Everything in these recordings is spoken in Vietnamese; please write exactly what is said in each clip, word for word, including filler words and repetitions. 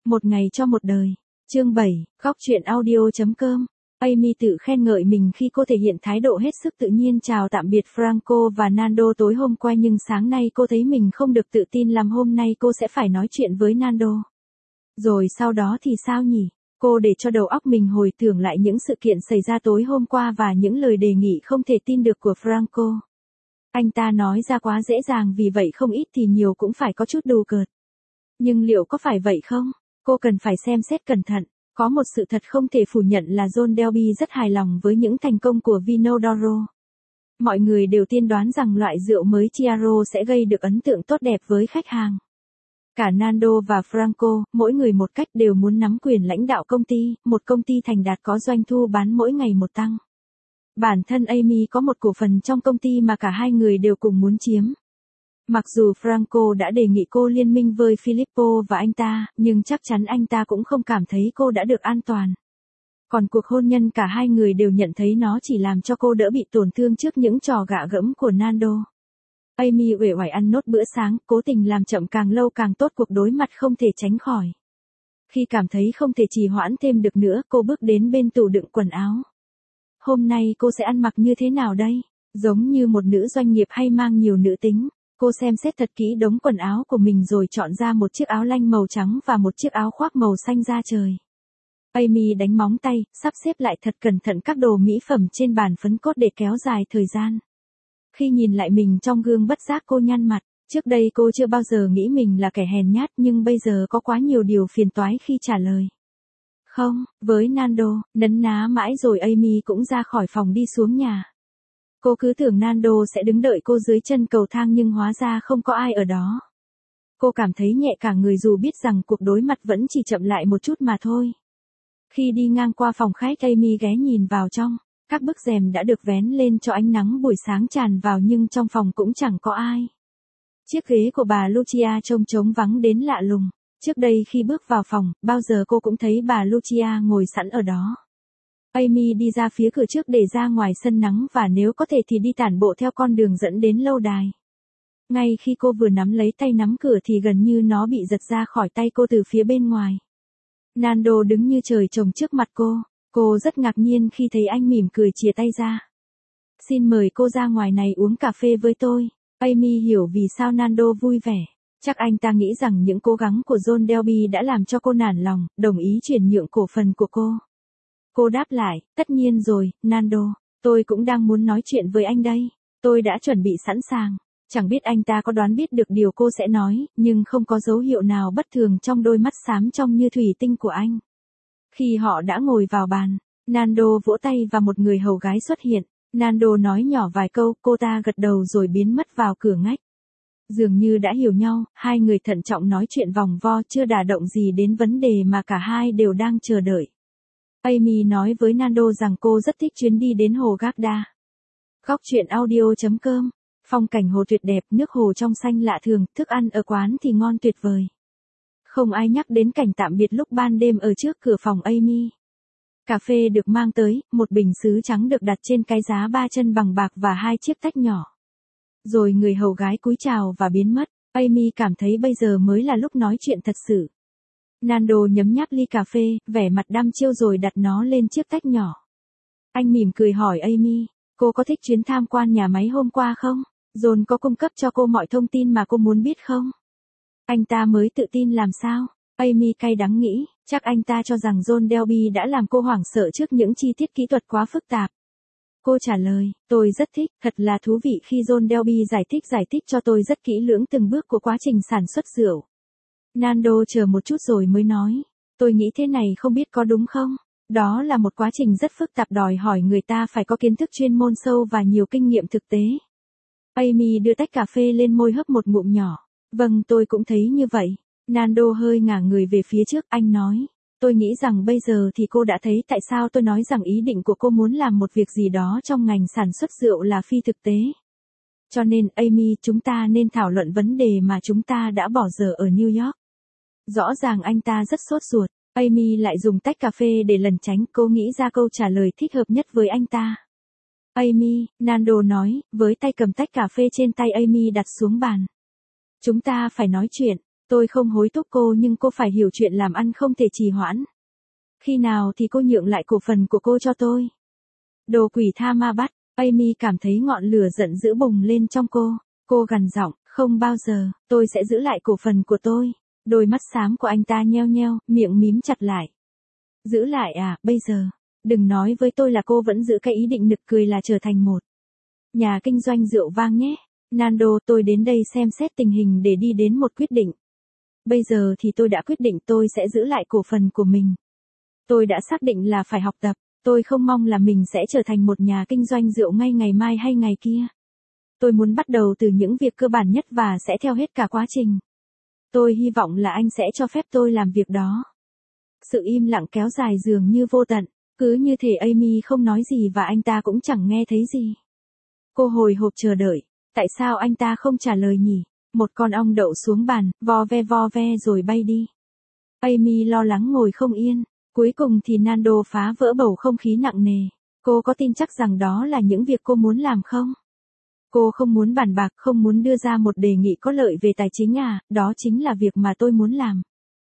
Một ngày cho một đời. Chương bảy, góc truyện audio.com. Amy tự khen ngợi mình khi cô thể hiện thái độ hết sức tự nhiên chào tạm biệt Franco và Nando tối hôm qua, nhưng sáng nay cô thấy mình không được tự tin làm hôm nay cô sẽ phải nói chuyện với Nando. Rồi sau đó thì sao nhỉ? Cô để cho đầu óc mình hồi tưởng lại những sự kiện xảy ra tối hôm qua và những lời đề nghị không thể tin được của Franco. Anh ta nói ra quá dễ dàng, vì vậy không ít thì nhiều cũng phải có chút đùa cợt. Nhưng liệu có phải vậy không? Cô cần phải xem xét cẩn thận. Có một sự thật không thể phủ nhận là John Delby rất hài lòng với những thành công của Vino d'Oro. Mọi người đều tiên đoán rằng loại rượu mới Chiaro sẽ gây được ấn tượng tốt đẹp với khách hàng. Cả Nando và Franco, mỗi người một cách, đều muốn nắm quyền lãnh đạo công ty, một công ty thành đạt có doanh thu bán mỗi ngày một tăng. Bản thân Amy có một cổ phần trong công ty mà cả hai người đều cùng muốn chiếm. Mặc dù Franco đã đề nghị cô liên minh với Filippo và anh ta, nhưng chắc chắn anh ta cũng không cảm thấy cô đã được an toàn. Còn cuộc hôn nhân cả hai người đều nhận thấy nó chỉ làm cho cô đỡ bị tổn thương trước những trò gạ gẫm của Nando. Amy uể oải ăn nốt bữa sáng, cố tình làm chậm càng lâu càng tốt cuộc đối mặt không thể tránh khỏi. Khi cảm thấy không thể trì hoãn thêm được nữa, cô bước đến bên tủ đựng quần áo. Hôm nay cô sẽ ăn mặc như thế nào đây? Giống như một nữ doanh nghiệp hay mang nhiều nữ tính, cô xem xét thật kỹ đống quần áo của mình rồi chọn ra một chiếc áo lanh màu trắng và một chiếc áo khoác màu xanh da trời. Amy đánh móng tay, sắp xếp lại thật cẩn thận các đồ mỹ phẩm trên bàn phấn cốt để kéo dài thời gian. Khi nhìn lại mình trong gương bất giác cô nhăn mặt. Trước đây cô chưa bao giờ nghĩ mình là kẻ hèn nhát, nhưng bây giờ có quá nhiều điều phiền toái khi trả lời. Không, với Nando, nấn ná mãi rồi Amy cũng ra khỏi phòng đi xuống nhà. Cô cứ tưởng Nando sẽ đứng đợi cô dưới chân cầu thang nhưng hóa ra không có ai ở đó. Cô cảm thấy nhẹ cả người dù biết rằng cuộc đối mặt vẫn chỉ chậm lại một chút mà thôi. Khi đi ngang qua phòng khách, Amy ghé nhìn vào trong. Các bức rèm đã được vén lên cho ánh nắng buổi sáng tràn vào nhưng trong phòng cũng chẳng có ai. Chiếc ghế của bà Lucia trông trống vắng đến lạ lùng. Trước đây khi bước vào phòng, bao giờ cô cũng thấy bà Lucia ngồi sẵn ở đó. Amy đi ra phía cửa trước để ra ngoài sân nắng và nếu có thể thì đi tản bộ theo con đường dẫn đến lâu đài. Ngay khi cô vừa nắm lấy tay nắm cửa thì gần như nó bị giật ra khỏi tay cô từ phía bên ngoài. Nando đứng như trời trồng trước mặt cô. Cô rất ngạc nhiên khi thấy anh mỉm cười chìa tay ra. Xin mời cô ra ngoài này uống cà phê với tôi. Amy hiểu vì sao Nando vui vẻ. Chắc anh ta nghĩ rằng những cố gắng của John Delby đã làm cho cô nản lòng, đồng ý chuyển nhượng cổ phần của cô. Cô đáp lại, tất nhiên rồi, Nando, tôi cũng đang muốn nói chuyện với anh đây. Tôi đã chuẩn bị sẵn sàng. Chẳng biết anh ta có đoán biết được điều cô sẽ nói, nhưng không có dấu hiệu nào bất thường trong đôi mắt xám trong như thủy tinh của anh. Khi họ đã ngồi vào bàn, Nando vỗ tay và một người hầu gái xuất hiện. Nando nói nhỏ vài câu, cô ta gật đầu rồi biến mất vào cửa ngách. Dường như đã hiểu nhau, hai người thận trọng nói chuyện vòng vo chưa đả động gì đến vấn đề mà cả hai đều đang chờ đợi. Amy nói với Nando rằng cô rất thích chuyến đi đến hồ Garda. Góc truyện audio.com. Phong cảnh hồ tuyệt đẹp, nước hồ trong xanh lạ thường, thức ăn ở quán thì ngon tuyệt vời. Không ai nhắc đến cảnh tạm biệt lúc ban đêm ở trước cửa phòng Amy. Cà phê được mang tới, một bình sứ trắng được đặt trên cái giá ba chân bằng bạc và hai chiếc tách nhỏ. Rồi người hầu gái cúi chào và biến mất. Amy cảm thấy bây giờ mới là lúc nói chuyện thật sự. Nando nhấm nháp ly cà phê, vẻ mặt đăm chiêu rồi đặt nó lên chiếc tách nhỏ. Anh mỉm cười hỏi Amy, cô có thích chuyến tham quan nhà máy hôm qua không? John có cung cấp cho cô mọi thông tin mà cô muốn biết không? Anh ta mới tự tin làm sao? Amy cay đắng nghĩ, chắc anh ta cho rằng John Delby đã làm cô hoảng sợ trước những chi tiết kỹ thuật quá phức tạp. Cô trả lời, tôi rất thích, thật là thú vị khi John Delby giải thích giải thích cho tôi rất kỹ lưỡng từng bước của quá trình sản xuất rượu. Nando chờ một chút rồi mới nói, tôi nghĩ thế này không biết có đúng không? Đó là một quá trình rất phức tạp đòi hỏi người ta phải có kiến thức chuyên môn sâu và nhiều kinh nghiệm thực tế. Amy đưa tách cà phê lên môi hớp một ngụm nhỏ. Vâng, tôi cũng thấy như vậy. Nando hơi ngả người về phía trước, anh nói. Tôi nghĩ rằng bây giờ thì cô đã thấy tại sao tôi nói rằng ý định của cô muốn làm một việc gì đó trong ngành sản xuất rượu là phi thực tế. Cho nên, Amy, chúng ta nên thảo luận vấn đề mà chúng ta đã bỏ dở ở New York. Rõ ràng anh ta rất sốt ruột. Amy lại dùng tách cà phê để lẩn tránh, cô nghĩ ra câu trả lời thích hợp nhất với anh ta. Amy, Nando nói, với tay cầm tách cà phê trên tay Amy đặt xuống bàn. Chúng ta phải nói chuyện. Tôi không hối thúc cô nhưng cô phải hiểu chuyện làm ăn không thể trì hoãn. Khi nào thì cô nhượng lại cổ phần của cô cho tôi? Đồ quỷ tha ma bắt, Amy cảm thấy ngọn lửa giận dữ bùng lên trong cô. Cô gằn giọng, không bao giờ, tôi sẽ giữ lại cổ phần của tôi. Đôi mắt xám của anh ta nheo nheo, miệng mím chặt lại. Giữ lại à, bây giờ? Đừng nói với tôi là cô vẫn giữ cái ý định nực cười là trở thành một nhà kinh doanh rượu vang nhé. Nando, tôi đến đây xem xét tình hình để đi đến một quyết định. Bây giờ thì tôi đã quyết định tôi sẽ giữ lại cổ phần của mình. Tôi đã xác định là phải học tập. Tôi không mong là mình sẽ trở thành một nhà kinh doanh rượu ngay ngày mai hay ngày kia. Tôi muốn bắt đầu từ những việc cơ bản nhất và sẽ theo hết cả quá trình. Tôi hy vọng là anh sẽ cho phép tôi làm việc đó. Sự im lặng kéo dài dường như vô tận. Cứ như thể Amy không nói gì và anh ta cũng chẳng nghe thấy gì. Cô hồi hộp chờ đợi. Tại sao anh ta không trả lời nhỉ? Một con ong đậu xuống bàn, vo ve vo ve rồi bay đi. Amy lo lắng ngồi không yên. Cuối cùng thì Nando phá vỡ bầu không khí nặng nề. Cô có tin chắc rằng đó là những việc cô muốn làm không? Cô không muốn bàn bạc, không muốn đưa ra một đề nghị có lợi về tài chính à, đó chính là việc mà tôi muốn làm.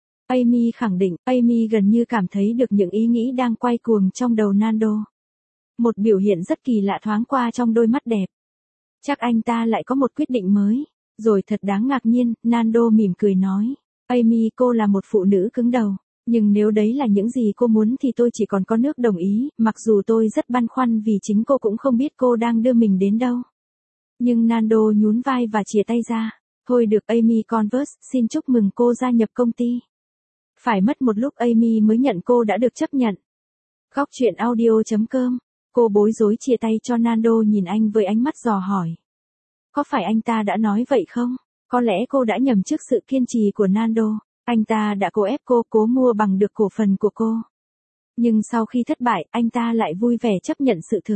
Amy khẳng định, Amy gần như cảm thấy được những ý nghĩ đang quay cuồng trong đầu Nando. Một biểu hiện rất kỳ lạ thoáng qua trong đôi mắt đẹp. Chắc anh ta lại có một quyết định mới. Rồi thật đáng ngạc nhiên, Nando mỉm cười nói. Amy, cô là một phụ nữ cứng đầu. Nhưng nếu đấy là những gì cô muốn thì tôi chỉ còn có nước đồng ý, mặc dù tôi rất băn khoăn vì chính cô cũng không biết cô đang đưa mình đến đâu. Nhưng Nando nhún vai và chìa tay ra. Thôi được Amy Converse, xin chúc mừng cô gia nhập công ty. Phải mất một lúc Amy mới nhận cô đã được chấp nhận. Góc chuyện audio chấm com. Cô bối rối chia tay cho Nando nhìn anh với ánh mắt dò hỏi. Có phải anh ta đã nói vậy không? Có lẽ cô đã nhầm trước sự kiên trì của Nando. Anh ta đã cố ép cô cố mua bằng được cổ phần của cô. Nhưng sau khi thất bại, anh ta lại vui vẻ chấp nhận sự thực.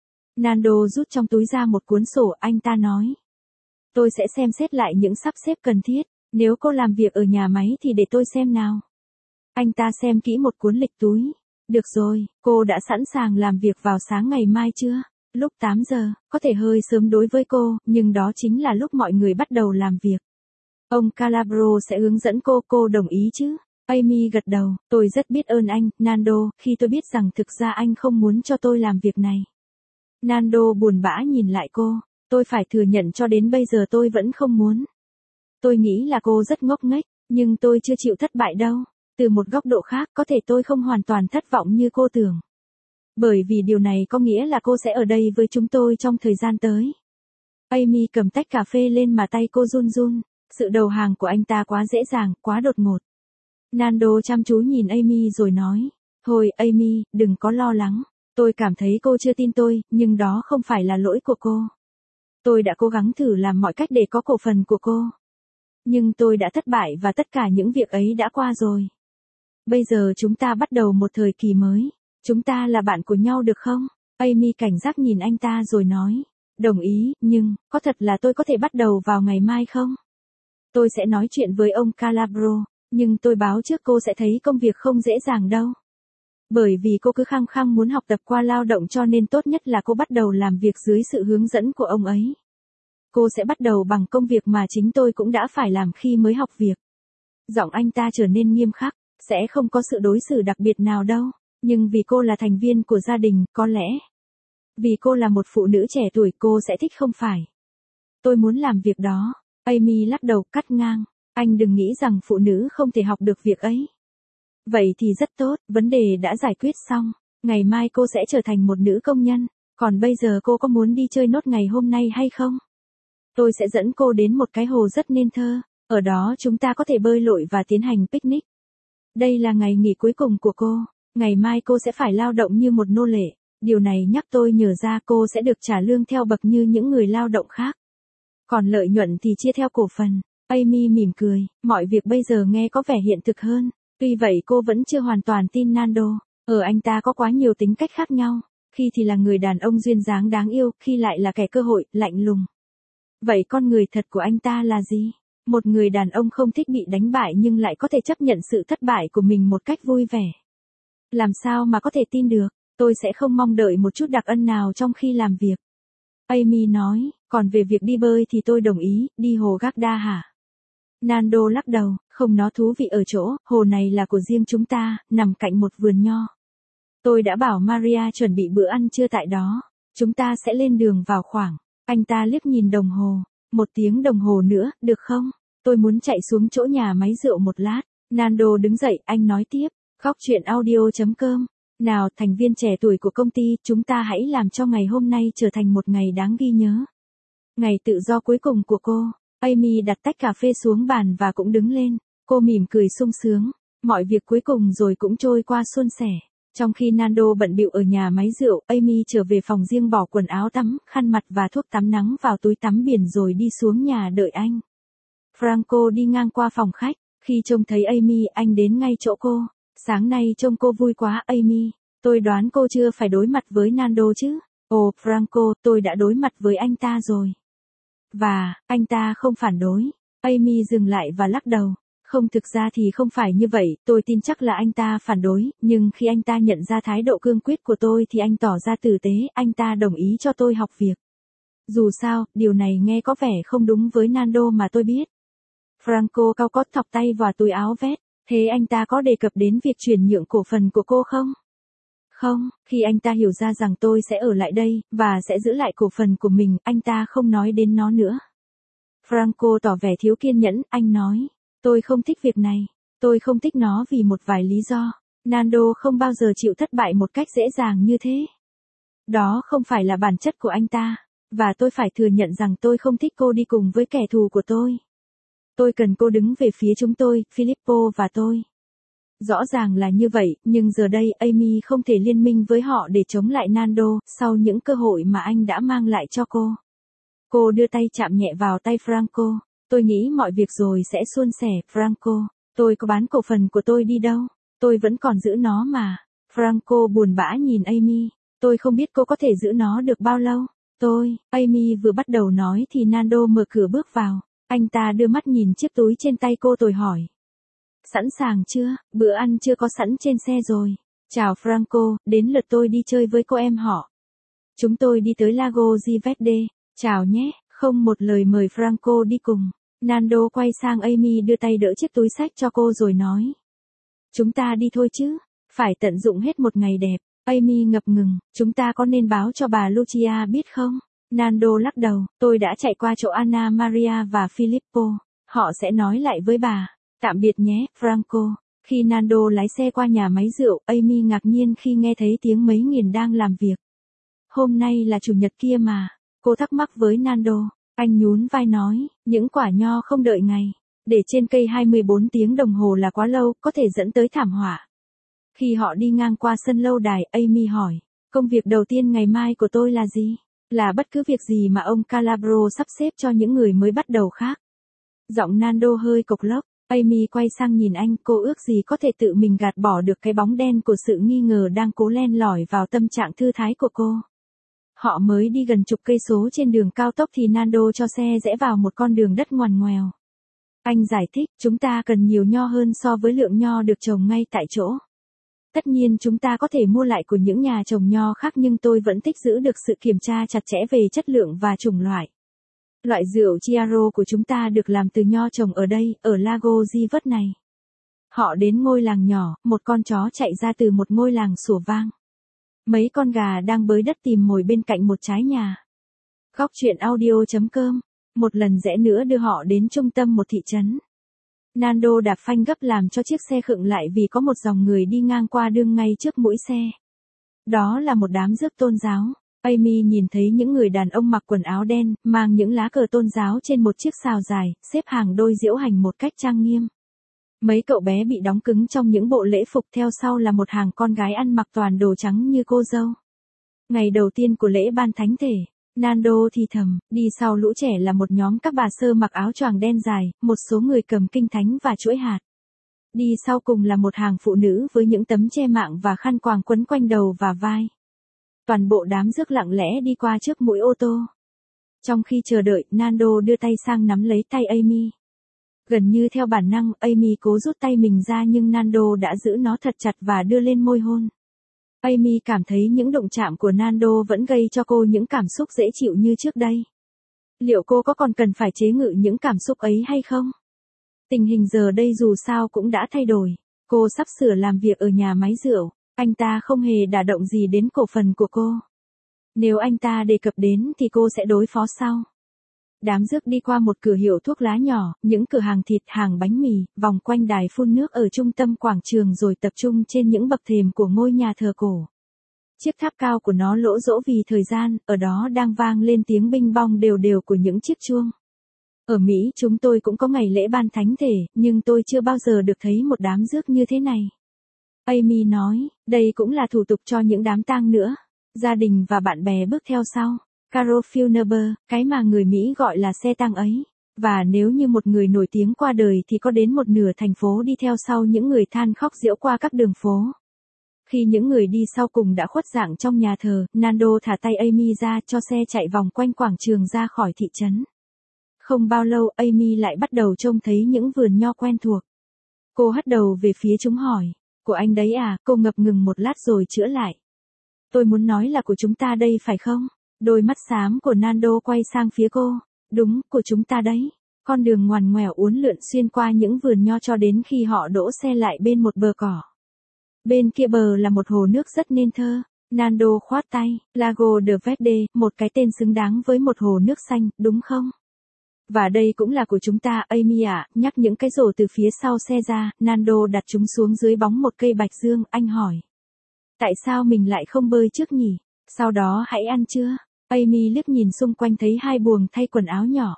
Nando rút trong túi ra một cuốn sổ, anh ta nói. Tôi sẽ xem xét lại những sắp xếp cần thiết. Nếu cô làm việc ở nhà máy thì để tôi xem nào. Anh ta xem kỹ một cuốn lịch túi. Được rồi, cô đã sẵn sàng làm việc vào sáng ngày mai chưa? Lúc tám giờ, có thể hơi sớm đối với cô, nhưng đó chính là lúc mọi người bắt đầu làm việc. Ông Calabro sẽ hướng dẫn cô, cô đồng ý chứ? Amy gật đầu, tôi rất biết ơn anh, Nando, khi tôi biết rằng thực ra anh không muốn cho tôi làm việc này. Nando buồn bã nhìn lại cô, tôi phải thừa nhận cho đến bây giờ tôi vẫn không muốn. Tôi nghĩ là cô rất ngốc nghếch, nhưng tôi chưa chịu thất bại đâu. Từ một góc độ khác, có thể tôi không hoàn toàn thất vọng như cô tưởng. Bởi vì điều này có nghĩa là cô sẽ ở đây với chúng tôi trong thời gian tới. Amy cầm tách cà phê lên mà tay cô run run. Sự đầu hàng của anh ta quá dễ dàng, quá đột ngột. Nando chăm chú nhìn Amy rồi nói. Thôi Amy, đừng có lo lắng. Tôi cảm thấy cô chưa tin tôi, nhưng đó không phải là lỗi của cô. Tôi đã cố gắng thử làm mọi cách để có cổ phần của cô. Nhưng tôi đã thất bại và tất cả những việc ấy đã qua rồi. Bây giờ chúng ta bắt đầu một thời kỳ mới. Chúng ta là bạn của nhau được không? Amy cảnh giác nhìn anh ta rồi nói. Đồng ý, nhưng, có thật là tôi có thể bắt đầu vào ngày mai không? Tôi sẽ nói chuyện với ông Calabro, nhưng tôi báo trước cô sẽ thấy công việc không dễ dàng đâu. Bởi vì cô cứ khăng khăng muốn học tập qua lao động cho nên tốt nhất là cô bắt đầu làm việc dưới sự hướng dẫn của ông ấy. Cô sẽ bắt đầu bằng công việc mà chính tôi cũng đã phải làm khi mới học việc. Giọng anh ta trở nên nghiêm khắc, sẽ không có sự đối xử đặc biệt nào đâu, nhưng vì cô là thành viên của gia đình, có lẽ. Vì cô là một phụ nữ trẻ tuổi cô sẽ thích không phải. Tôi muốn làm việc đó. Amy lắc đầu cắt ngang. Anh đừng nghĩ rằng phụ nữ không thể học được việc ấy. Vậy thì rất tốt, vấn đề đã giải quyết xong. Ngày mai cô sẽ trở thành một nữ công nhân. Còn bây giờ cô có muốn đi chơi nốt ngày hôm nay hay không? Tôi sẽ dẫn cô đến một cái hồ rất nên thơ. Ở đó chúng ta có thể bơi lội và tiến hành picnic. Đây là ngày nghỉ cuối cùng của cô. Ngày mai cô sẽ phải lao động như một nô lệ. Điều này nhắc tôi nhớ ra cô sẽ được trả lương theo bậc như những người lao động khác. Còn lợi nhuận thì chia theo cổ phần. Amy mỉm cười, mọi việc bây giờ nghe có vẻ hiện thực hơn. Tuy vậy cô vẫn chưa hoàn toàn tin Nando. Ở anh ta có quá nhiều tính cách khác nhau. Khi thì là người đàn ông duyên dáng đáng yêu, khi lại là kẻ cơ hội, lạnh lùng. Vậy con người thật của anh ta là gì? Một người đàn ông không thích bị đánh bại nhưng lại có thể chấp nhận sự thất bại của mình một cách vui vẻ. Làm sao mà có thể tin được? Tôi sẽ không mong đợi một chút đặc ân nào trong khi làm việc. Amy nói, còn về việc đi bơi thì tôi đồng ý, đi hồ Garda hả? Nando lắc đầu, không, nó thú vị ở chỗ, hồ này là của riêng chúng ta, nằm cạnh một vườn nho. Tôi đã bảo Maria chuẩn bị bữa ăn trưa tại đó. Chúng ta sẽ lên đường vào khoảng. Anh ta liếc nhìn đồng hồ. Một tiếng đồng hồ nữa, được không? Tôi muốn chạy xuống chỗ nhà máy rượu một lát. Nando đứng dậy, anh nói tiếp. Góc chuyện audio.com. Nào, thành viên trẻ tuổi của công ty, chúng ta hãy làm cho ngày hôm nay trở thành một ngày đáng ghi nhớ. Ngày tự do cuối cùng của cô. Amy đặt tách cà phê xuống bàn và cũng đứng lên. Cô mỉm cười sung sướng. Mọi việc cuối cùng rồi cũng trôi qua suôn sẻ. Trong khi Nando bận bịu ở nhà máy rượu, Amy trở về phòng riêng bỏ quần áo tắm, khăn mặt và thuốc tắm nắng vào túi tắm biển rồi đi xuống nhà đợi anh. Franco đi ngang qua phòng khách. Khi trông thấy Amy, anh đến ngay chỗ cô. Sáng nay trông cô vui quá, Amy. Tôi đoán cô chưa phải đối mặt với Nando chứ? Ồ, Franco, tôi đã đối mặt với anh ta rồi. Và, anh ta không phản đối. Amy dừng lại và lắc đầu. Không, thực ra thì không phải như vậy, tôi tin chắc là anh ta phản đối, nhưng khi anh ta nhận ra thái độ cương quyết của tôi thì anh tỏ ra tử tế, anh ta đồng ý cho tôi học việc. Dù sao, điều này nghe có vẻ không đúng với Nando mà tôi biết. Franco cau cót thọc tay vào túi áo vest, thế anh ta có đề cập đến việc chuyển nhượng cổ phần của cô không? Không, khi anh ta hiểu ra rằng tôi sẽ ở lại đây, và sẽ giữ lại cổ phần của mình, anh ta không nói đến nó nữa. Franco tỏ vẻ thiếu kiên nhẫn, anh nói. Tôi không thích việc này. Tôi không thích nó vì một vài lý do. Nando không bao giờ chịu thất bại một cách dễ dàng như thế. Đó không phải là bản chất của anh ta. Và tôi phải thừa nhận rằng tôi không thích cô đi cùng với kẻ thù của tôi. Tôi cần cô đứng về phía chúng tôi, Filippo và tôi. Rõ ràng là như vậy, nhưng giờ đây Amy không thể liên minh với họ để chống lại Nando, sau những cơ hội mà anh đã mang lại cho cô. Cô đưa tay chạm nhẹ vào tay Franco. Tôi nghĩ mọi việc rồi sẽ suôn sẻ, Franco. Tôi có bán cổ phần của tôi đi đâu. Tôi vẫn còn giữ nó mà. Franco buồn bã nhìn Amy. Tôi không biết cô có thể giữ nó được bao lâu. Tôi, Amy vừa bắt đầu nói thì Nando mở cửa bước vào. Anh ta đưa mắt nhìn chiếc túi trên tay cô tôi hỏi. Sẵn sàng chưa? Bữa ăn chưa có sẵn trên xe rồi. Chào Franco, đến lượt tôi đi chơi với cô em họ. Chúng tôi đi tới Lago di Verde. Chào nhé, không một lời mời Franco đi cùng. Nando quay sang Amy đưa tay đỡ chiếc túi xách cho cô rồi nói. Chúng ta đi thôi chứ, phải tận dụng hết một ngày đẹp. Amy ngập ngừng, chúng ta có nên báo cho bà Lucia biết không? Nando lắc đầu, tôi đã chạy qua chỗ Anna Maria và Filippo. Họ sẽ nói lại với bà. Tạm biệt nhé, Franco. Khi Nando lái xe qua nhà máy rượu, Amy ngạc nhiên khi nghe thấy tiếng mấy nghìn đang làm việc. Hôm nay là chủ nhật kia mà. Cô thắc mắc với Nando. Anh nhún vai nói, những quả nho không đợi ngày. Để trên cây hai mươi bốn tiếng đồng hồ là quá lâu, có thể dẫn tới thảm họa. Khi họ đi ngang qua sân lâu đài, Amy hỏi, công việc đầu tiên ngày mai của tôi là gì? Là bất cứ việc gì mà ông Calabro sắp xếp cho những người mới bắt đầu khác. Giọng Nando hơi cộc lốc. Amy quay sang nhìn anh, cô ước gì có thể tự mình gạt bỏ được cái bóng đen của sự nghi ngờ đang cố len lỏi vào tâm trạng thư thái của cô. Họ mới đi gần chục cây số trên đường cao tốc thì Nando cho xe rẽ vào một con đường đất ngoằn ngoèo. Anh giải thích, chúng ta cần nhiều nho hơn so với lượng nho được trồng ngay tại chỗ. Tất nhiên chúng ta có thể mua lại của những nhà trồng nho khác nhưng tôi vẫn thích giữ được sự kiểm tra chặt chẽ về chất lượng và chủng loại. Loại rượu Chiaro của chúng ta được làm từ nho trồng ở đây, ở Lago di Verde này. Họ đến ngôi làng nhỏ, một con chó chạy ra từ một ngôi làng sủa vang. Mấy con gà đang bới đất tìm mồi bên cạnh một trái nhà. Góc chuyện audio.com. Một lần rẽ nữa đưa họ đến trung tâm một thị trấn. Nando đạp phanh gấp làm cho chiếc xe khựng lại vì có một dòng người đi ngang qua đường ngay trước mũi xe. Đó là một đám rước tôn giáo. Amy nhìn thấy những người đàn ông mặc quần áo đen, mang những lá cờ tôn giáo trên một chiếc sào dài, xếp hàng đôi diễu hành một cách trang nghiêm. Mấy cậu bé bị đóng cứng trong những bộ lễ phục, theo sau là một hàng con gái ăn mặc toàn đồ trắng như cô dâu. Ngày đầu tiên của lễ ban thánh thể, Nando thì thầm, đi sau lũ trẻ là một nhóm các bà sơ mặc áo choàng đen dài, một số người cầm kinh thánh và chuỗi hạt. Đi sau cùng là một hàng phụ nữ với những tấm che mạng và khăn quàng quấn quanh đầu và vai. Toàn bộ đám rước lặng lẽ đi qua trước mũi ô tô. Trong khi chờ đợi, Nando đưa tay sang nắm lấy tay Amy. Gần như theo bản năng, Amy cố rút tay mình ra nhưng Nando đã giữ nó thật chặt và đưa lên môi hôn. Amy cảm thấy những động chạm của Nando vẫn gây cho cô những cảm xúc dễ chịu như trước đây. Liệu cô có còn cần phải chế ngự những cảm xúc ấy hay không? Tình hình giờ đây dù sao cũng đã thay đổi. Cô sắp sửa làm việc ở nhà máy rượu, anh ta không hề đả động gì đến cổ phần của cô. Nếu anh ta đề cập đến thì cô sẽ đối phó sau. Đám rước đi qua một cửa hiệu thuốc lá nhỏ, những cửa hàng thịt, hàng bánh mì, vòng quanh đài phun nước ở trung tâm quảng trường rồi tập trung trên những bậc thềm của ngôi nhà thờ cổ. Chiếc tháp cao của nó lỗ rỗ vì thời gian, ở đó đang vang lên tiếng binh bong đều đều của những chiếc chuông. Ở Mỹ chúng tôi cũng có ngày lễ ban thánh thể, nhưng tôi chưa bao giờ được thấy một đám rước như thế này. Amy nói, đây cũng là thủ tục cho những đám tang nữa. Gia đình và bạn bè bước theo sau. Carol Funeral, cái mà người Mỹ gọi là xe tang ấy. Và nếu như một người nổi tiếng qua đời thì có đến một nửa thành phố đi theo sau những người than khóc giễu qua các đường phố. Khi những người đi sau cùng đã khuất dạng trong nhà thờ, Nando thả tay Amy ra cho xe chạy vòng quanh quảng trường ra khỏi thị trấn. Không bao lâu Amy lại bắt đầu trông thấy những vườn nho quen thuộc. Cô hất đầu về phía chúng hỏi, của anh đấy à, cô ngập ngừng một lát rồi chữa lại. Tôi muốn nói là của chúng ta đây phải không? Đôi mắt xám của Nando quay sang phía cô. Đúng, của chúng ta đấy. Con đường ngoằn ngoèo uốn lượn xuyên qua những vườn nho cho đến khi họ đỗ xe lại bên một bờ cỏ. Bên kia bờ là một hồ nước rất nên thơ. Nando khoát tay, Lago de Verde, một cái tên xứng đáng với một hồ nước xanh, đúng không? Và đây cũng là của chúng ta, Amy ạ, nhắc những cái rổ từ phía sau xe ra, Nando đặt chúng xuống dưới bóng một cây bạch dương, anh hỏi. Tại sao mình lại không bơi trước nhỉ? Sau đó hãy ăn chưa? Amy liếc nhìn xung quanh thấy hai buồng thay quần áo nhỏ.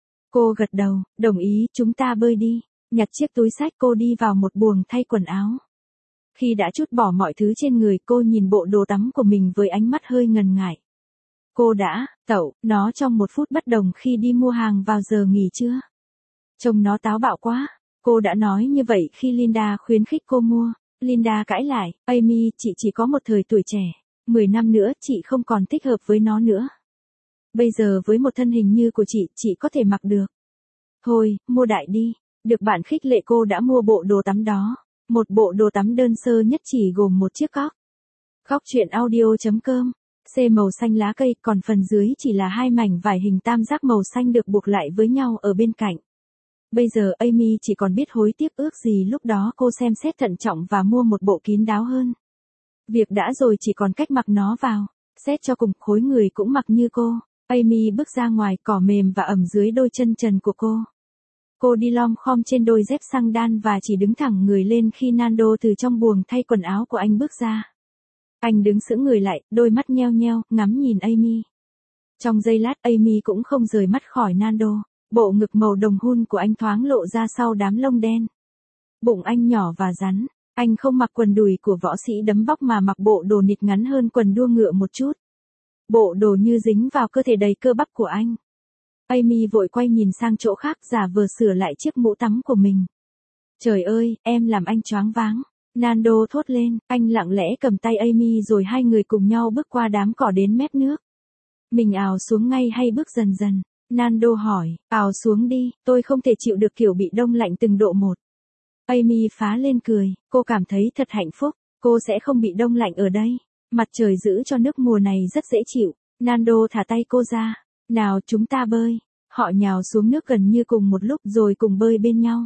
Cô gật đầu, đồng ý, chúng ta bơi đi. Nhặt chiếc túi xách cô đi vào một buồng thay quần áo. Khi đã trút bỏ mọi thứ trên người cô nhìn bộ đồ tắm của mình với ánh mắt hơi ngần ngại. Cô đã, tẩu, nó trong một phút bất đồng khi đi mua hàng vào giờ nghỉ trưa. Trông nó táo bạo quá. Cô đã nói như vậy khi Linda khuyến khích cô mua. Linda cãi lại, Amy, chị chỉ có một thời tuổi trẻ. Mười năm nữa chị không còn thích hợp với nó nữa. Bây giờ với một thân hình như của chị, chị có thể mặc được. Thôi, mua đại đi. Được bạn khích lệ cô đã mua bộ đồ tắm đó. Một bộ đồ tắm đơn sơ nhất chỉ gồm một chiếc cóc. Góc truyện audio chấm com. C màu xanh lá cây, còn phần dưới chỉ là hai mảnh vải hình tam giác màu xanh được buộc lại với nhau ở bên cạnh. Bây giờ Amy chỉ còn biết hối tiếc ước gì lúc đó cô xem xét thận trọng và mua một bộ kín đáo hơn. Việc đã rồi chỉ còn cách mặc nó vào. Xét cho cùng khối người cũng mặc như cô. Amy bước ra ngoài, cỏ mềm và ẩm dưới đôi chân trần của cô. Cô đi lom khom trên đôi dép xăng đan và chỉ đứng thẳng người lên khi Nando từ trong buồng thay quần áo của anh bước ra. Anh đứng sững người lại, đôi mắt nheo nheo, ngắm nhìn Amy. Trong giây lát Amy cũng không rời mắt khỏi Nando. Bộ ngực màu đồng hun của anh thoáng lộ ra sau đám lông đen. Bụng anh nhỏ và rắn. Anh không mặc quần đùi của võ sĩ đấm bóc mà mặc bộ đồ nịt ngắn hơn quần đua ngựa một chút. Bộ đồ như dính vào cơ thể đầy cơ bắp của anh. Amy vội quay nhìn sang chỗ khác giả vờ sửa lại chiếc mũ tắm của mình. Trời ơi, em làm anh choáng váng. Nando thốt lên, anh lặng lẽ cầm tay Amy rồi hai người cùng nhau bước qua đám cỏ đến mép nước. Mình ào xuống ngay hay bước dần dần? Nando hỏi, ào xuống đi, tôi không thể chịu được kiểu bị đông lạnh từng độ một. Amy phá lên cười, cô cảm thấy thật hạnh phúc, cô sẽ không bị đông lạnh ở đây. Mặt trời giữ cho nước mùa này rất dễ chịu. Nando thả tay cô ra. Nào chúng ta bơi. Họ nhào xuống nước gần như cùng một lúc rồi cùng bơi bên nhau.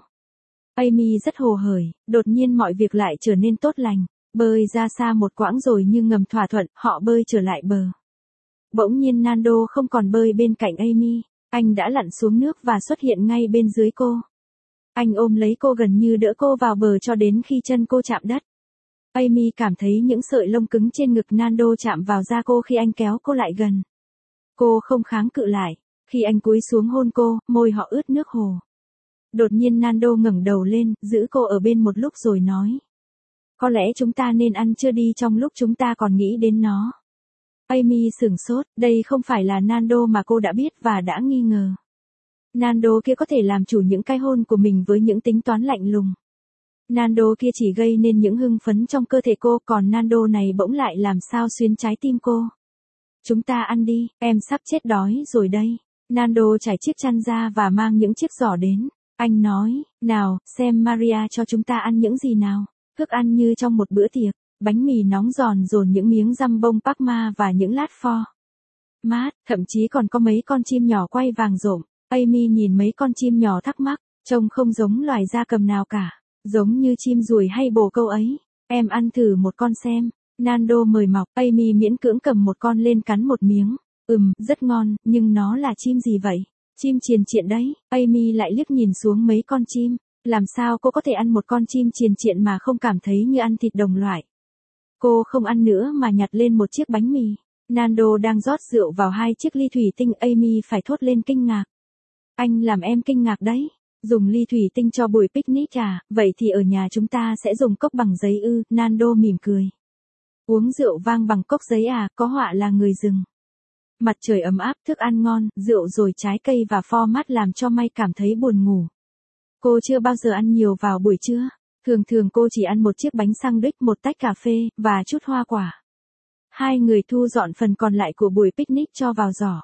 Amy rất hồ hởi, đột nhiên mọi việc lại trở nên tốt lành. Bơi ra xa một quãng rồi như ngầm thỏa thuận, họ bơi trở lại bờ. Bỗng nhiên Nando không còn bơi bên cạnh Amy. Anh đã lặn xuống nước và xuất hiện ngay bên dưới cô. Anh ôm lấy cô gần như đỡ cô vào bờ cho đến khi chân cô chạm đất. Amy cảm thấy những sợi lông cứng trên ngực Nando chạm vào da cô khi anh kéo cô lại gần. Cô không kháng cự lại. Khi anh cúi xuống hôn cô, môi họ ướt nước hồ. Đột nhiên Nando ngẩng đầu lên, giữ cô ở bên một lúc rồi nói. Có lẽ chúng ta nên ăn trưa đi trong lúc chúng ta còn nghĩ đến nó. Amy sửng sốt, đây không phải là Nando mà cô đã biết và đã nghi ngờ. Nando kia có thể làm chủ những cái hôn của mình với những tính toán lạnh lùng. Nando kia chỉ gây nên những hưng phấn trong cơ thể cô, còn Nando này bỗng lại làm sao xuyến trái tim cô. Chúng ta ăn đi, em sắp chết đói rồi đây. Nando trải chiếc chăn ra và mang những chiếc giỏ đến. Anh nói, nào, xem Maria cho chúng ta ăn những gì nào. Thức ăn như trong một bữa tiệc, bánh mì nóng giòn dồn những miếng răm bông Parma và những lát pho mát, thậm chí còn có mấy con chim nhỏ quay vàng rộm. Amy nhìn mấy con chim nhỏ thắc mắc, Trông không giống loài gia cầm nào cả, giống như chim ruồi hay bồ câu ấy. Em ăn thử một con xem. Nando mời mọc, Amy miễn cưỡng cầm một con lên cắn một miếng. Ừm, rất ngon, nhưng nó là chim gì vậy? Chim triền triện đấy. Amy lại liếc nhìn xuống mấy con chim. Làm sao cô có thể ăn một con chim triền triện mà không cảm thấy như ăn thịt đồng loại? Cô không ăn nữa mà nhặt lên một chiếc bánh mì. Nando đang rót rượu vào hai chiếc ly thủy tinh, Amy phải thốt lên kinh ngạc. Anh làm em kinh ngạc đấy. Dùng ly thủy tinh cho buổi picnic à, vậy thì ở nhà chúng ta sẽ dùng cốc bằng giấy ư, Nando mỉm cười. Uống rượu vang bằng cốc giấy à, có họa là người rừng. Mặt trời ấm áp, thức ăn ngon, rượu rồi trái cây và format làm cho May cảm thấy buồn ngủ. Cô chưa bao giờ ăn nhiều vào buổi trưa. Thường thường cô chỉ ăn một chiếc bánh sandwich, một tách cà phê, và chút hoa quả. Hai người thu dọn phần còn lại của buổi picnic cho vào giỏ.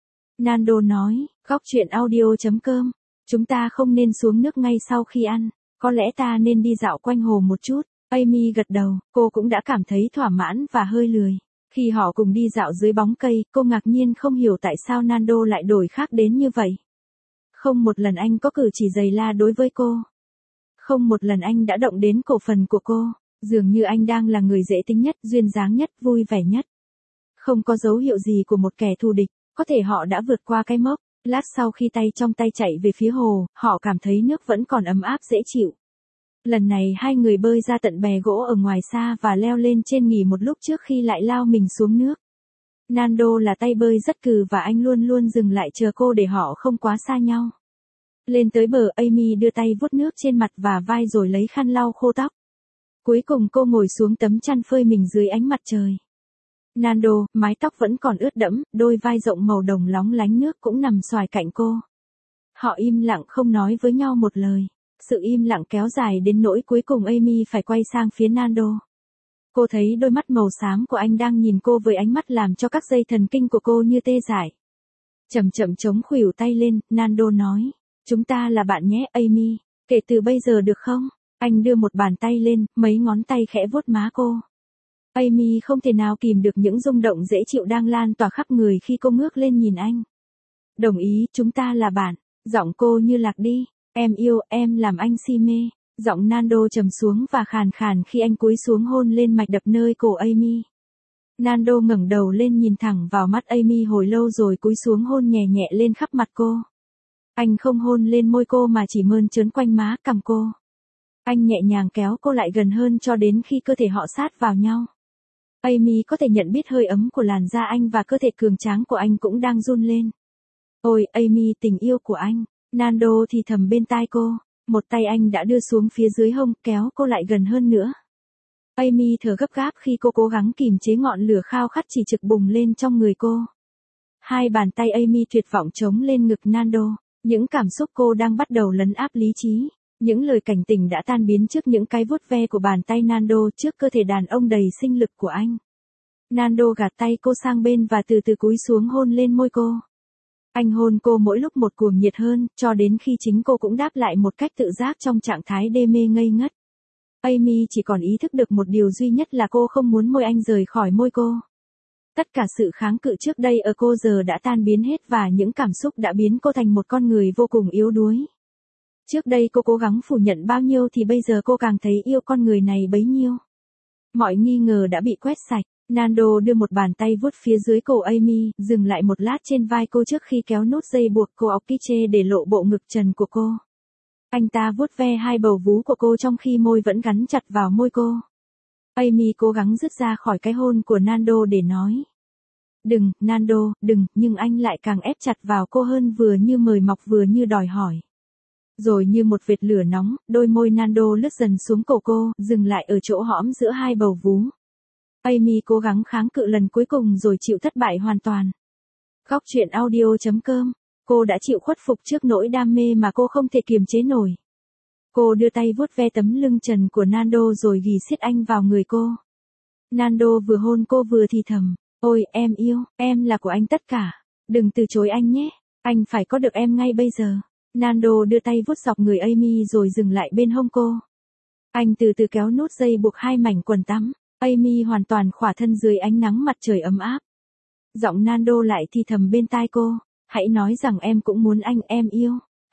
Nando nói, góc chuyện audio chấm com. Chúng ta không nên xuống nước ngay sau khi ăn. Có lẽ ta nên đi dạo quanh hồ một chút. Amy gật đầu, cô cũng đã cảm thấy thỏa mãn và hơi lười. Khi họ cùng đi dạo dưới bóng cây, cô ngạc nhiên không hiểu tại sao Nando lại đổi khác đến như vậy. Không một lần anh có cử chỉ giày la đối với cô. Không một lần anh đã động đến cổ phần của cô. Dường như anh đang là người dễ tính nhất, duyên dáng nhất, vui vẻ nhất. Không có dấu hiệu gì của một kẻ thù địch. Có thể họ đã vượt qua cái mốc. Lát sau khi tay trong tay chạy về phía hồ, họ cảm thấy nước vẫn còn ấm áp dễ chịu. Lần này hai người bơi ra tận bè gỗ ở ngoài xa và leo lên trên nghỉ một lúc trước khi lại lao mình xuống nước. Nando là tay bơi rất cừ và anh luôn luôn dừng lại chờ cô để họ không quá xa nhau. Lên tới bờ, Amy đưa tay vuốt nước trên mặt và vai rồi lấy khăn lau khô tóc. Cuối cùng cô ngồi xuống tấm chăn phơi mình dưới ánh mặt trời. Nando, mái tóc vẫn còn ướt đẫm, đôi vai rộng màu đồng lóng lánh nước cũng nằm xoài cạnh cô. Họ im lặng không nói với nhau một lời. Sự im lặng kéo dài đến nỗi cuối cùng Amy phải quay sang phía Nando. Cô thấy đôi mắt màu xám của anh đang nhìn cô với ánh mắt làm cho các dây thần kinh của cô như tê dại. Chậm chậm chống khuỷu tay lên, Nando nói. Chúng ta là bạn nhé, Amy. Kể từ bây giờ được không? Anh đưa một bàn tay lên, mấy ngón tay khẽ vuốt má cô. Amy không thể nào kìm được những rung động dễ chịu đang lan tỏa khắp người khi cô ngước lên nhìn anh. Đồng ý, chúng ta là bạn. Giọng cô như lạc đi. Em yêu, em làm anh si mê. Giọng Nando trầm xuống và khàn khàn khi anh cúi xuống hôn lên mạch đập nơi cổ Amy. Nando ngẩng đầu lên nhìn thẳng vào mắt Amy hồi lâu rồi cúi xuống hôn nhẹ nhẹ lên khắp mặt cô. Anh không hôn lên môi cô mà chỉ mơn trớn quanh má cằm cô. Anh nhẹ nhàng kéo cô lại gần hơn cho đến khi cơ thể họ sát vào nhau. Amy có thể nhận biết hơi ấm của làn da anh và cơ thể cường tráng của anh cũng đang run lên. Ôi, Amy, tình yêu của anh. Nando thì thầm bên tai cô. Một tay anh đã đưa xuống phía dưới hông, kéo cô lại gần hơn nữa. Amy thở gấp gáp khi cô cố gắng kìm chế ngọn lửa khao khát chỉ trực bùng lên trong người cô. Hai bàn tay Amy tuyệt vọng chống lên ngực Nando. Những cảm xúc cô đang bắt đầu lấn áp lý trí. Những lời cảnh tỉnh đã tan biến trước những cái vuốt ve của bàn tay Nando trước cơ thể đàn ông đầy sinh lực của anh. Nando gạt tay cô sang bên và từ từ cúi xuống hôn lên môi cô. Anh hôn cô mỗi lúc một cuồng nhiệt hơn, cho đến khi chính cô cũng đáp lại một cách tự giác trong trạng thái đê mê ngây ngất. Amy chỉ còn ý thức được một điều duy nhất là cô không muốn môi anh rời khỏi môi cô. Tất cả sự kháng cự trước đây ở cô giờ đã tan biến hết và những cảm xúc đã biến cô thành một con người vô cùng yếu đuối. Trước đây cô cố gắng phủ nhận bao nhiêu thì bây giờ cô càng thấy yêu con người này bấy nhiêu. Mọi nghi ngờ đã bị quét sạch. Nando đưa một bàn tay vuốt phía dưới cổ Amy, dừng lại một lát trên vai cô trước khi kéo nút dây buộc cô áo kiche để lộ bộ ngực trần của cô. Anh ta vuốt ve hai bầu vú của cô trong khi môi vẫn gắn chặt vào môi cô. Amy cố gắng dứt ra khỏi cái hôn của Nando để nói. Đừng, Nando, đừng, nhưng anh lại càng ép chặt vào cô hơn, vừa như mời mọc vừa như đòi hỏi. Rồi như một vệt lửa nóng, đôi môi Nando lướt dần xuống cổ cô, dừng lại ở chỗ hõm giữa hai bầu vú. Amy cố gắng kháng cự lần cuối cùng rồi chịu thất bại hoàn toàn. Góc chuyện audio chấm com. Cô đã chịu khuất phục trước nỗi đam mê mà cô không thể kiềm chế nổi. Cô đưa tay vuốt ve tấm lưng trần của Nando rồi ghì siết anh vào người cô. Nando vừa hôn cô vừa thì thầm. Ôi, em yêu, em là của anh tất cả. Đừng từ chối anh nhé. Anh phải có được em ngay bây giờ. Nando đưa tay vuốt dọc người Amy rồi dừng lại bên hông cô. Anh từ từ kéo nút dây buộc hai mảnh quần tắm. Amy hoàn toàn khỏa thân dưới ánh nắng mặt trời ấm áp. Giọng Nando lại thì thầm bên tai cô. Hãy nói rằng em cũng muốn anh, em yêu.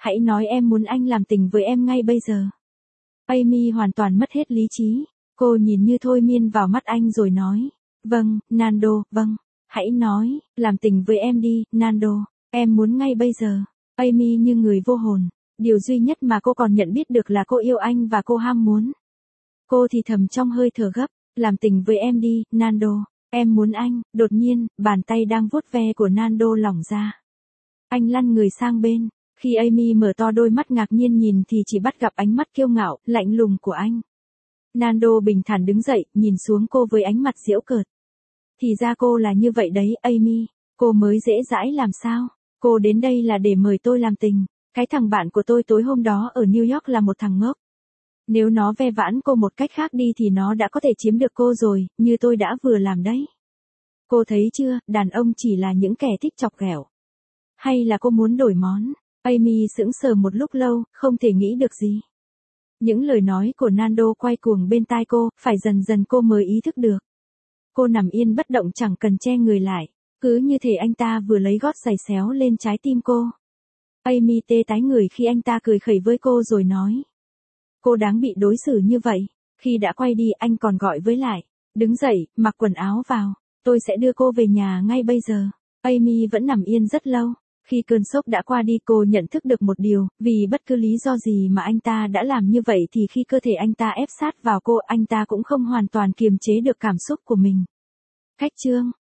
Hãy nói em muốn anh làm tình với em ngay bây giờ. Amy hoàn toàn mất hết lý trí. Cô nhìn như thôi miên vào mắt anh rồi nói. Vâng, Nando, vâng. Hãy nói, làm tình với em đi, Nando. Em muốn ngay bây giờ. Amy như người vô hồn. Điều duy nhất mà cô còn nhận biết được là cô yêu anh và cô ham muốn. Cô thì thầm trong hơi thở gấp. Làm tình với em đi, Nando. Em muốn anh. Đột nhiên, bàn tay đang vuốt ve của Nando lỏng ra. Anh lăn người sang bên. Khi Amy mở to đôi mắt ngạc nhiên nhìn thì chỉ bắt gặp ánh mắt kiêu ngạo, lạnh lùng của anh. Nando bình thản đứng dậy, nhìn xuống cô với ánh mặt giễu cợt. Thì ra cô là như vậy đấy, Amy. Cô mới dễ dãi làm sao? Cô đến đây là để mời tôi làm tình. Cái thằng bạn của tôi tối hôm đó ở New York là một thằng ngốc. Nếu nó ve vãn cô một cách khác đi thì nó đã có thể chiếm được cô rồi, như tôi đã vừa làm đấy. Cô thấy chưa, đàn ông chỉ là những kẻ thích chọc ghẹo. Hay là cô muốn đổi món? Amy sững sờ một lúc lâu, không thể nghĩ được gì. Những lời nói của Nando quay cuồng bên tai cô, phải dần dần cô mới ý thức được. Cô nằm yên bất động chẳng cần che người lại, cứ như thể anh ta vừa lấy gót giày xéo lên trái tim cô. Amy tê tái người khi anh ta cười khẩy với cô rồi nói. Cô đáng bị đối xử như vậy. Khi đã quay đi anh còn gọi với lại. Đứng dậy, mặc quần áo vào. Tôi sẽ đưa cô về nhà ngay bây giờ. Amy vẫn nằm yên rất lâu. Khi cơn sốc đã qua đi cô nhận thức được một điều, vì bất cứ lý do gì mà anh ta đã làm như vậy thì khi cơ thể anh ta ép sát vào cô anh ta cũng không hoàn toàn kiềm chế được cảm xúc của mình. Khách chương